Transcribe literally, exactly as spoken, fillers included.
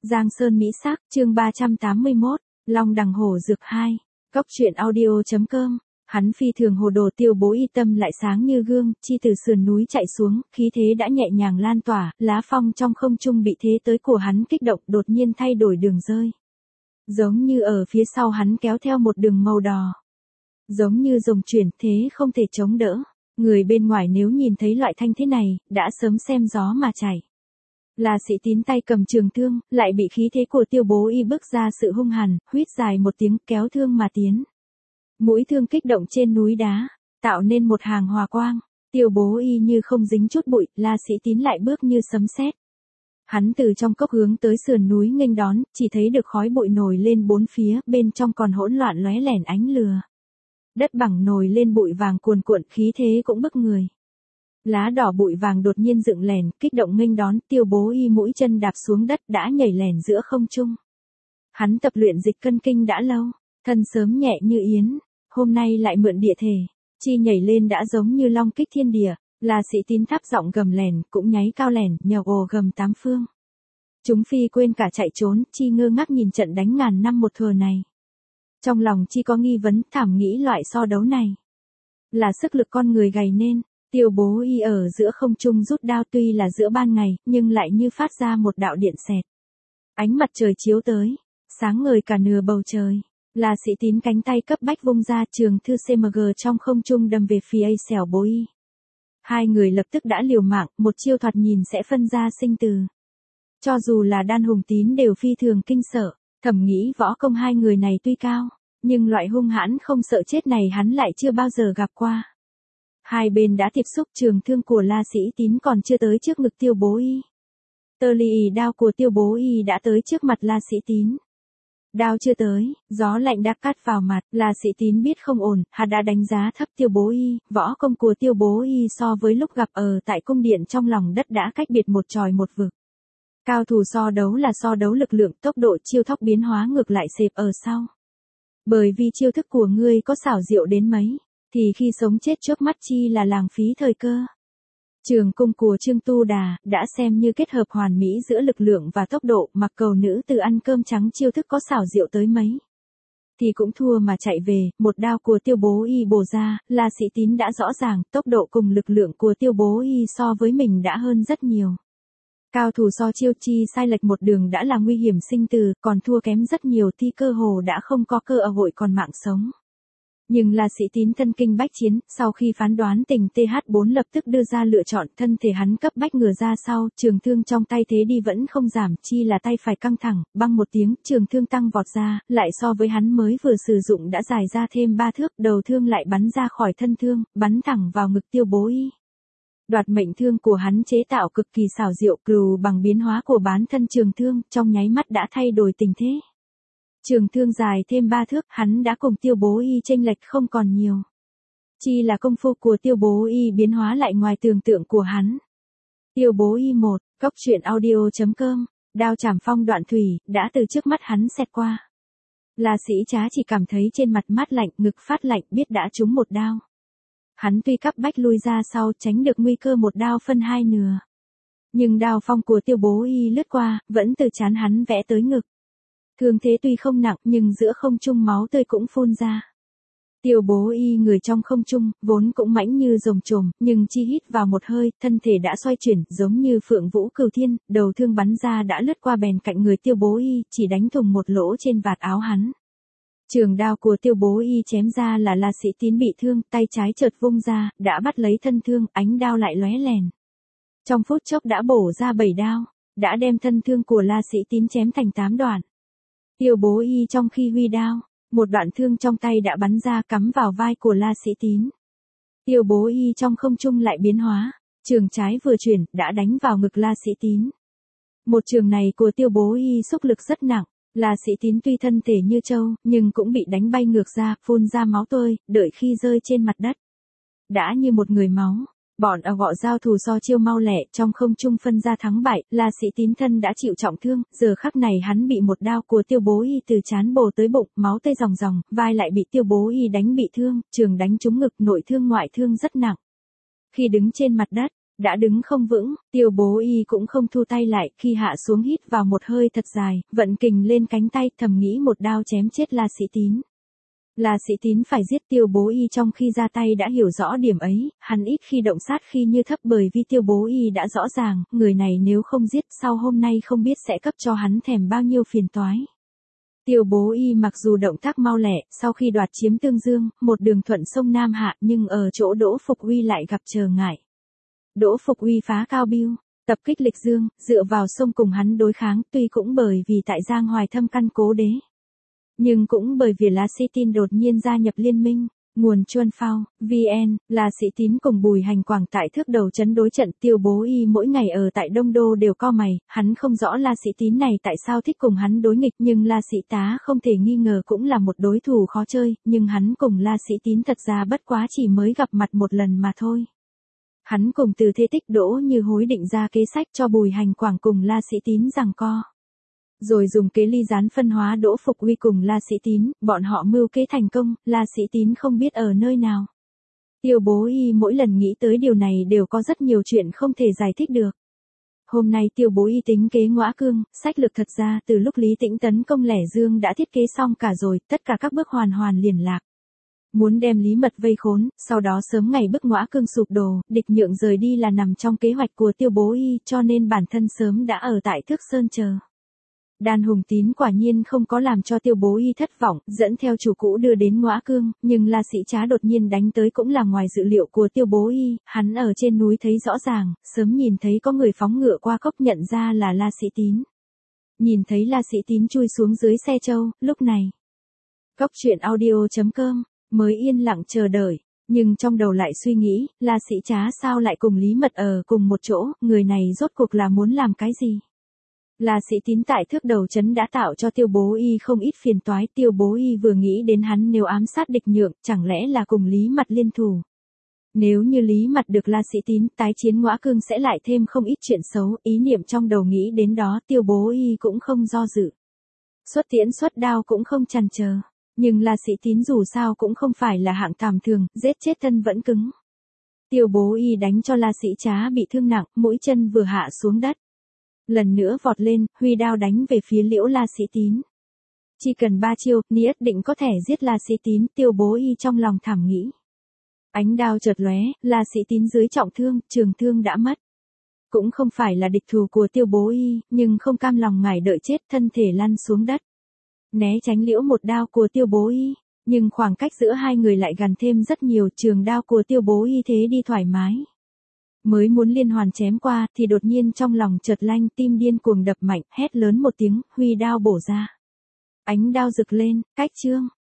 Giang Sơn Mỹ Sắc, chương ba trăm tám mươi mốt, Long Đằng Hổ Dược hai. Cốc truyện audio chấm com. Hắn phi thường hồ đồ, Tiêu Bố Y tâm lại sáng như gương, chi từ sườn núi chạy xuống, khí thế đã nhẹ nhàng lan tỏa, lá phong trong không trung bị thế tới của hắn kích động, đột nhiên thay đổi đường rơi. Giống như ở phía sau hắn kéo theo một đường màu đỏ. Giống như rồng chuyển, thế không thể chống đỡ. Người bên ngoài nếu nhìn thấy loại thanh thế này, đã sớm xem gió mà chảy. Là Sĩ Tín tay cầm trường thương, lại bị khí thế của Tiêu Bố Y bức ra sự hung hàn, huýt dài một tiếng kéo thương mà tiến. Mũi thương kích động trên núi đá, tạo nên một hàng hòa quang. Tiêu Bố Y như không dính chút bụi, La Sĩ Tín lại bước như sấm sét. Hắn từ trong cốc hướng tới sườn núi nghênh đón, chỉ thấy được khói bụi nổi lên bốn phía, bên trong còn hỗn loạn lóe lẻn ánh lửa. Đất bằng nổi lên bụi vàng cuồn cuộn, khí thế cũng bức người. Lá đỏ bụi vàng đột nhiên dựng lèn, kích động nghênh đón, Tiêu Bố Y mũi chân đạp xuống đất đã nhảy lèn giữa không trung. Hắn tập luyện dịch cân kinh đã lâu, thân sớm nhẹ như yến, hôm nay lại mượn địa thể, chi nhảy lên đã giống như long kích thiên địa. Là Sĩ Tín thấp giọng gầm lèn, cũng nháy cao lèn, nhào ồ gầm tám phương. Chúng phi quên cả chạy trốn, chi ngơ ngác nhìn trận đánh ngàn năm một thừa này. Trong lòng chi có nghi vấn, thảm nghĩ loại so đấu này là sức lực con người gầy nên. Tiêu Bố Y ở giữa không trung rút đao, tuy là giữa ban ngày, nhưng lại như phát ra một đạo điện xẹt. Ánh mặt trời chiếu tới, sáng ngời cả nửa bầu trời. Là Sĩ Tín cánh tay cấp bách vung ra, trường thư xê em giê trong không trung đâm về phía Tiêu Bố Y. Hai người lập tức đã liều mạng, một chiêu thoạt nhìn sẽ phân ra sinh tử. Cho dù là Đan Hùng Tín đều phi thường kinh sợ, thầm nghĩ võ công hai người này tuy cao, nhưng loại hung hãn không sợ chết này hắn lại chưa bao giờ gặp qua. Hai bên đã tiếp xúc, trường thương của La Sĩ Tín còn chưa tới trước ngực Tiêu Bố Y. Tơ lì đao của Tiêu Bố Y đã tới trước mặt La Sĩ Tín. Đao chưa tới, gió lạnh đã cắt vào mặt, La Sĩ Tín biết không ổn, hắn đã đánh giá thấp Tiêu Bố Y, võ công của Tiêu Bố Y so với lúc gặp ở tại cung điện trong lòng đất đã cách biệt một trời một vực. Cao thủ so đấu là so đấu lực lượng, tốc độ, chiêu thức biến hóa ngược lại xẹp ở sau. Bởi vì chiêu thức của ngươi có xảo diệu đến mấy, thì khi sống chết trước mắt chi là lãng phí thời cơ. Trường cung của Trương Tu Đà đã xem như kết hợp hoàn mỹ giữa lực lượng và tốc độ, mặc cầu nữ từ ăn cơm trắng chiêu thức có xảo diệu tới mấy, thì cũng thua mà chạy về. Một đao của Tiêu Bố Y bổ ra, La Sĩ Tín đã rõ ràng, tốc độ cùng lực lượng của Tiêu Bố Y so với mình đã hơn rất nhiều. Cao thủ so chiêu chi sai lệch một đường đã là nguy hiểm sinh tử, còn thua kém rất nhiều thì cơ hồ đã không có cơ hội còn mạng sống. Nhưng La Sĩ Tín thân kinh bách chiến, sau khi phán đoán tình T H bốn lập tức đưa ra lựa chọn, thân thể hắn cấp bách ngửa ra sau, trường thương trong tay thế đi vẫn không giảm, chi là tay phải căng thẳng, băng một tiếng, trường thương tăng vọt ra, lại so với hắn mới vừa sử dụng đã dài ra thêm ba thước, đầu thương lại bắn ra khỏi thân thương, bắn thẳng vào ngực Tiêu Bố Y. Đoạt mệnh thương của hắn chế tạo cực kỳ xảo diệu, cừu bằng biến hóa của bán thân trường thương, trong nháy mắt đã thay đổi tình thế. Trường thương dài thêm ba thước, hắn đã cùng Tiêu Bố Y chênh lệch không còn nhiều. Chi là công phu của Tiêu Bố Y biến hóa lại ngoài tưởng tượng của hắn. Tiêu Bố Y một, cốc truyện audio chấm com, đao chảm phong đoạn thủy, đã từ trước mắt hắn xẹt qua. La Sĩ Trá chỉ cảm thấy trên mặt mát lạnh, ngực phát lạnh, biết đã trúng một đao. Hắn tuy cấp bách lui ra sau, tránh được nguy cơ một đao phân hai nửa. Nhưng đao phong của Tiêu Bố Y lướt qua, vẫn từ trán hắn vẽ tới ngực. Thương thế tuy không nặng, nhưng giữa không trung máu tươi cũng phun ra. Tiêu Bố Y người trong không trung, vốn cũng mãnh như rồng trồm, nhưng chi hít vào một hơi, thân thể đã xoay chuyển, giống như phượng vũ cửu thiên, đầu thương bắn ra đã lướt qua bèn cạnh người Tiêu Bố Y, chỉ đánh thủng một lỗ trên vạt áo hắn. Trường đao của Tiêu Bố Y chém ra là La Sĩ Tín bị thương, tay trái chợt vung ra, đã bắt lấy thân thương, ánh đao lại lóe lèn. Trong phút chốc đã bổ ra bảy đao, đã đem thân thương của La Sĩ Tín chém thành tám đoạn. Tiêu Bố Y trong khi huy đao, một đoạn thương trong tay đã bắn ra cắm vào vai của La Sĩ Tín. Tiêu Bố Y trong không trung lại biến hóa, trường trái vừa chuyển, đã đánh vào ngực La Sĩ Tín. Một trường này của Tiêu Bố Y xúc lực rất nặng, La Sĩ Tín tuy thân thể như trâu, nhưng cũng bị đánh bay ngược ra, phun ra máu tươi, đợi khi rơi trên mặt đất. Đã như một người máu. Bọn ở gọ giao thủ so chiêu mau lẹ, trong không trung phân ra thắng bại, La Sĩ Tín thân đã chịu trọng thương, giờ khắc này hắn bị một đao của Tiêu Bố Y từ trán bổ tới bụng, máu tươi ròng ròng, vai lại bị Tiêu Bố Y đánh bị thương, trường đánh trúng ngực, nội thương ngoại thương rất nặng. Khi đứng trên mặt đất, Đã đứng không vững, Tiêu Bố Y cũng không thu tay lại, khi hạ xuống hít vào một hơi thật dài, vận kình lên cánh tay, thầm nghĩ một đao chém chết La Sĩ Tín. La Sĩ Tín phải giết Tiêu Bố Y trong khi ra tay đã hiểu rõ điểm ấy, hắn ít khi động sát khi như thấp bởi vì Tiêu Bố Y đã rõ ràng, người này nếu không giết sau hôm nay không biết sẽ cấp cho hắn thèm bao nhiêu phiền toái. Tiêu Bố Y mặc dù động tác mau lẹ, sau khi đoạt chiếm Tương Dương, một đường thuận sông Nam hạ nhưng ở chỗ Đỗ Phục Uy lại gặp trở ngại. Đỗ Phục Uy phá Cao Biêu, tập kích Lịch Dương, dựa vào sông cùng hắn đối kháng, tuy cũng bởi vì tại Giang Hoài thâm căn cố đế. Nhưng cũng bởi vì La Sĩ Tín đột nhiên gia nhập liên minh, nguồn Chuân Phao, vê en, La Sĩ Tín cùng Bùi Hành Quảng tại thước đầu chấn đối trận. Tiêu Bố Y mỗi ngày ở tại Đông Đô đều co mày, hắn không rõ La Sĩ Tín này tại sao thích cùng hắn đối nghịch, nhưng La Sĩ Tá không thể nghi ngờ cũng là một đối thủ khó chơi, nhưng hắn cùng La Sĩ Tín thật ra bất quá chỉ mới gặp mặt một lần mà thôi. Hắn cùng Từ Thế Tích Đỗ Như Hối định ra kế sách cho Bùi Hành Quảng cùng La Sĩ Tín giằng co. Rồi dùng kế ly gián phân hóa Đỗ Phục Uy cùng La Sĩ Tín, bọn họ mưu kế thành công, La Sĩ Tín không biết ở nơi nào. Tiêu Bố Y mỗi lần nghĩ tới điều này đều có rất nhiều chuyện không thể giải thích được. Hôm nay Tiêu Bố Y tính kế Ngõa Cương, sách lược thật ra từ lúc Lý Tĩnh tấn công Lẻ Dương đã thiết kế xong cả rồi, tất cả các bước hoàn hoàn liền lạc. Muốn đem Lý Mật vây khốn, sau đó sớm ngày bức Ngõa Cương sụp đổ, địch nhượng rời đi là nằm trong kế hoạch của Tiêu Bố Y, cho nên bản thân sớm đã ở tại Thước Sơn chờ. Đàn Hùng Tín quả nhiên không có làm cho Tiêu Bố Y thất vọng, dẫn theo chủ cũ đưa đến Ngõa Cương, nhưng La Sĩ Trá đột nhiên đánh tới cũng là ngoài dự liệu của Tiêu Bố Y, hắn ở trên núi thấy rõ ràng, sớm nhìn thấy có người phóng ngựa qua cốc nhận ra là La Sĩ Tín. Nhìn thấy La Sĩ Tín chui xuống dưới xe trâu, lúc này. Cốc truyện audio chấm com, mới yên lặng chờ đợi, nhưng trong đầu lại suy nghĩ, La Sĩ Trá sao lại cùng Lý Mật ở cùng một chỗ, người này rốt cuộc là muốn làm cái gì? La Sĩ Tín tại thước đầu chấn đã tạo cho Tiêu Bố Y không ít phiền toái, Tiêu Bố Y vừa nghĩ đến hắn nếu ám sát địch nhượng, chẳng lẽ là cùng Lý Mật liên thủ. Nếu như Lý Mật được La Sĩ Tín tái chiến Ngõa Cương sẽ lại thêm không ít chuyện xấu, ý niệm trong đầu nghĩ đến đó Tiêu Bố Y cũng không do dự. Xuất tiễn xuất đao cũng không chần chờ, nhưng La Sĩ Tín dù sao cũng không phải là hạng tầm thường, giết chết thân vẫn cứng. Tiêu Bố Y đánh cho La Sĩ Trá bị thương nặng, mũi chân vừa hạ xuống đất. Lần nữa vọt lên, huy đao đánh về phía liễu La Sĩ Tín. Chỉ cần ba chiêu, nhất định có thể giết La Sĩ Tín, Tiêu Bố Y trong lòng thảm nghĩ. Ánh đao chợt lóe, La Sĩ Tín dưới trọng thương, trường thương đã mất. Cũng không phải là địch thù của Tiêu Bố Y, nhưng không cam lòng ngài đợi chết, thân thể lăn xuống đất. Né tránh liễu một đao của Tiêu Bố Y, nhưng khoảng cách giữa hai người lại gần thêm rất nhiều, trường đao của Tiêu Bố Y thế đi thoải mái. Mới muốn liên hoàn chém qua, thì đột nhiên trong lòng chợt lanh, tim điên cuồng đập mạnh, hét lớn một tiếng, huy đao bổ ra. Ánh đao rực lên, cách chương.